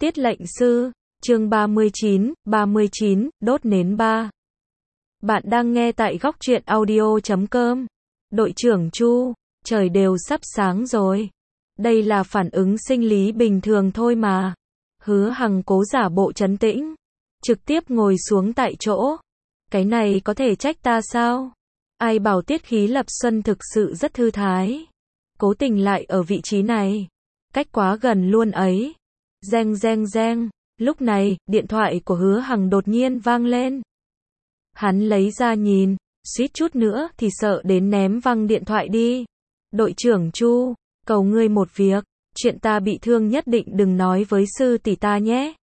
Tiết lệnh sư, chương 39, đốt nến 3. Bạn đang nghe tại góc truyện audio.com. Đội trưởng Chu, trời đều sắp sáng rồi. Đây là phản ứng sinh lý bình thường thôi mà. Hứa Hằng cố giả bộ trấn tĩnh, trực tiếp ngồi xuống tại chỗ. Cái này có thể trách ta sao? Ai bảo Tiết Khí Lập Xuân thực sự rất thư thái. Cố tình lại ở vị trí này. Cách quá gần luôn ấy. Reng reng reng. Lúc này, điện thoại của Hứa Hằng đột nhiên vang lên. Hắn lấy ra nhìn, suýt chút nữa thì sợ đến ném văng điện thoại đi. Đội trưởng Chu, cầu ngươi một việc, chuyện ta bị thương nhất định đừng nói với sư tỷ ta nhé.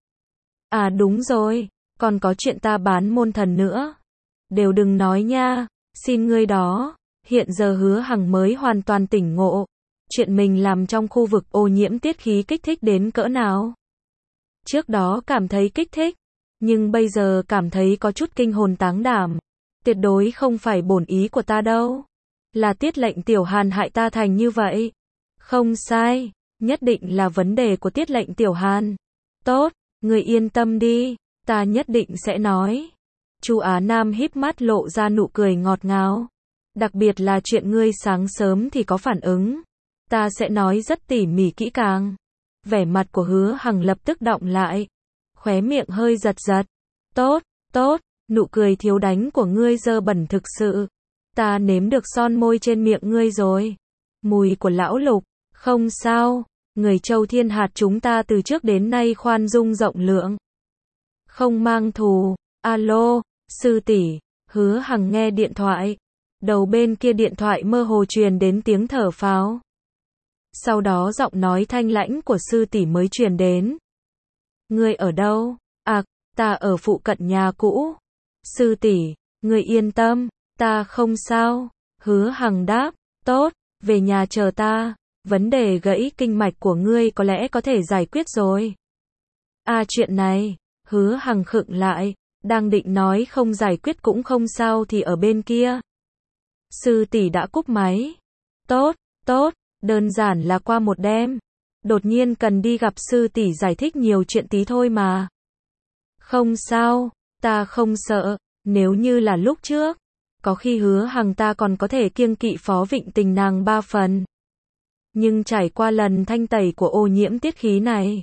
À đúng rồi, còn có chuyện ta bán môn thần nữa. Đều đừng nói nha, xin ngươi đó. Hiện giờ Hứa Hằng mới hoàn toàn tỉnh ngộ. Chuyện mình làm trong khu vực ô nhiễm tiết khí kích thích đến cỡ nào. Trước đó cảm thấy kích thích, nhưng bây giờ cảm thấy có chút kinh hồn táng đảm. Tuyệt đối không phải bổn ý của ta đâu. Là Tiết lệnh Tiểu Hàn hại ta thành như vậy. Không sai, nhất định là vấn đề của Tiết lệnh Tiểu Hàn. Tốt, người yên tâm đi, ta nhất định sẽ nói. Chu Á Nam híp mắt lộ ra nụ cười ngọt ngào. Đặc biệt là chuyện ngươi sáng sớm thì có phản ứng. Ta sẽ nói rất tỉ mỉ kỹ càng. Vẻ mặt của Hứa Hằng lập tức đọng lại. Khóe miệng hơi giật giật. Tốt, tốt, nụ cười thiếu đánh của ngươi dơ bẩn thực sự. Ta nếm được son môi trên miệng ngươi rồi. Mùi của lão Lục. Không sao, người Châu Thiên Hạt chúng ta từ trước đến nay khoan dung rộng lượng. Không mang thù. Alo, sư tỷ. Hứa Hằng nghe điện thoại. Đầu bên kia điện thoại mơ hồ truyền đến tiếng thở phào. Sau đó giọng nói thanh lãnh của sư tỷ mới truyền đến. Ngươi ở đâu? À, ta ở phụ cận nhà cũ. Sư tỷ, ngươi yên tâm, ta không sao. Hứa Hằng đáp, tốt, về nhà chờ ta. Vấn đề gãy kinh mạch của ngươi có lẽ có thể giải quyết rồi. À chuyện này, Hứa Hằng khựng lại, đang định nói không giải quyết cũng không sao thì ở bên kia. Sư tỷ đã cúp máy. Tốt, tốt. Đơn giản là qua một đêm. Đột nhiên cần đi gặp sư tỷ giải thích nhiều chuyện tí thôi mà. Không sao, ta không sợ. Nếu như là lúc trước, có khi Hứa Hằng ta còn có thể kiêng kỵ Phó Vịnh Tình nàng 3 phần. Nhưng trải qua lần thanh tẩy của ô nhiễm tiết khí này,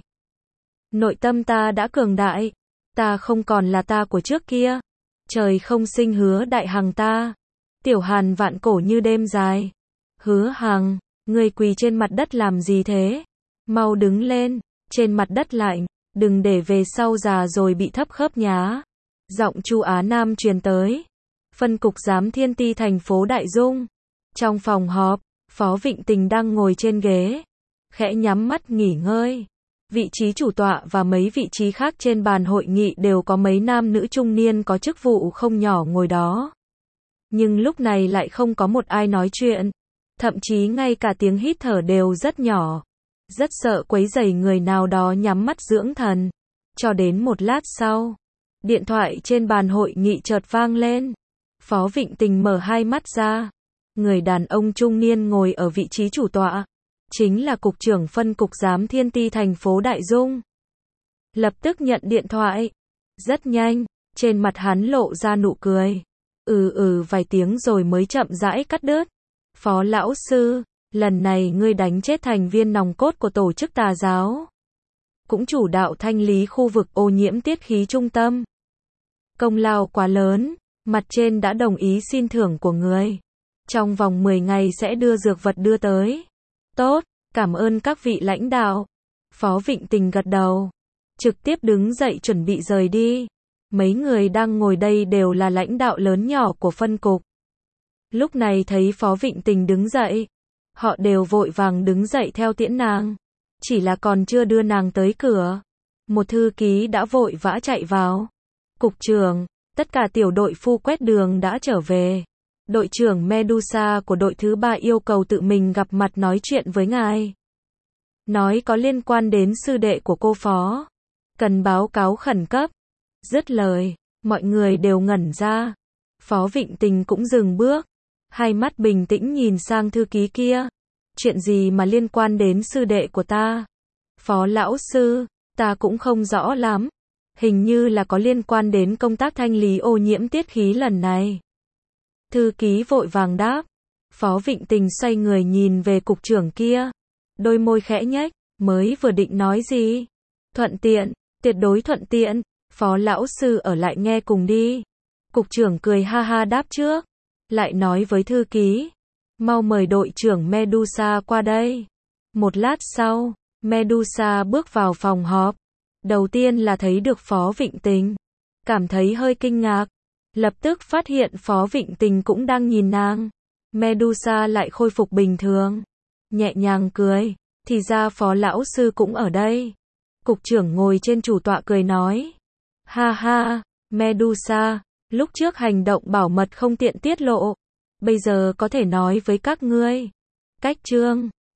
nội tâm ta đã cường đại. Ta không còn là ta của trước kia. Trời không sinh Hứa Đại Hằng ta. Tiểu Hàn vạn cổ như đêm dài. Hứa Hằng, ngươi quỳ trên mặt đất làm gì thế? Mau đứng lên, trên mặt đất lạnh, đừng để về sau già rồi bị thấp khớp nhá. Giọng Chu Á Nam truyền tới. Phân cục giám thiên ti thành phố Đại Dung. Trong phòng họp, Phó Vịnh Tình đang ngồi trên ghế, khẽ nhắm mắt nghỉ ngơi. Vị trí chủ tọa và mấy vị trí khác trên bàn hội nghị đều có mấy nam nữ trung niên có chức vụ không nhỏ ngồi đó. Nhưng lúc này lại không có một ai nói chuyện. Thậm chí ngay cả tiếng hít thở đều rất nhỏ. Rất sợ quấy rầy người nào đó nhắm mắt dưỡng thần. Cho đến một lát sau, điện thoại trên bàn hội nghị chợt vang lên. Phó Vịnh Tình mở hai mắt ra. Người đàn ông trung niên ngồi ở vị trí chủ tọa. Chính là cục trưởng phân cục giám thiên ti thành phố Đại Dung. Lập tức nhận điện thoại. Rất nhanh, trên mặt hắn lộ ra nụ cười. Vài tiếng rồi mới chậm rãi cắt đứt. Phó lão sư, lần này ngươi đánh chết thành viên nòng cốt của tổ chức tà giáo. Cũng chủ đạo thanh lý khu vực ô nhiễm tiết khí trung tâm. Công lao quá lớn, mặt trên đã đồng ý xin thưởng của ngươi. Trong vòng 10 ngày sẽ đưa dược vật đưa tới. Tốt, cảm ơn các vị lãnh đạo. Phó Vịnh Tình gật đầu. Trực tiếp đứng dậy chuẩn bị rời đi. Mấy người đang ngồi đây đều là lãnh đạo lớn nhỏ của phân cục. Lúc này thấy Phó Vịnh Tình đứng dậy, họ đều vội vàng đứng dậy theo tiễn nàng. Chỉ là còn chưa đưa nàng tới cửa, một thư ký đã vội vã chạy vào. Cục trưởng, tất cả tiểu đội phu quét đường đã trở về. Đội trưởng Medusa của đội thứ 3 yêu cầu tự mình gặp mặt nói chuyện với ngài. Nói có liên quan đến sư đệ của cô Phó. Cần báo cáo khẩn cấp. Dứt lời, mọi người đều ngẩn ra. Phó Vịnh Tình cũng dừng bước. Hai mắt bình tĩnh nhìn sang thư ký kia. Chuyện gì mà liên quan đến sư đệ của ta? Phó lão sư, Ta cũng không rõ lắm. Hình như là có liên quan đến công tác thanh lý ô nhiễm tiết khí lần này. Thư ký vội vàng đáp. Phó Vịnh Tình xoay người nhìn về cục trưởng kia. Đôi môi khẽ nhếch, mới vừa định nói gì. Thuận tiện, tuyệt đối thuận tiện. Phó lão sư ở lại nghe cùng đi. Cục trưởng cười ha ha đáp trước. Lại nói với thư ký. Mau mời đội trưởng Medusa qua đây. Một lát sau, Medusa bước vào phòng họp. Đầu tiên là thấy được Phó Vịnh Tình. Cảm thấy hơi kinh ngạc. Lập tức phát hiện Phó Vịnh Tình cũng đang nhìn nàng. Medusa lại khôi phục bình thường. Nhẹ nhàng cười. Thì ra Phó lão sư cũng ở đây. Cục trưởng ngồi trên chủ tọa cười nói. Ha ha, Medusa, lúc trước hành động bảo mật không tiện tiết lộ. Bây giờ có thể nói với các ngươi. Cách chương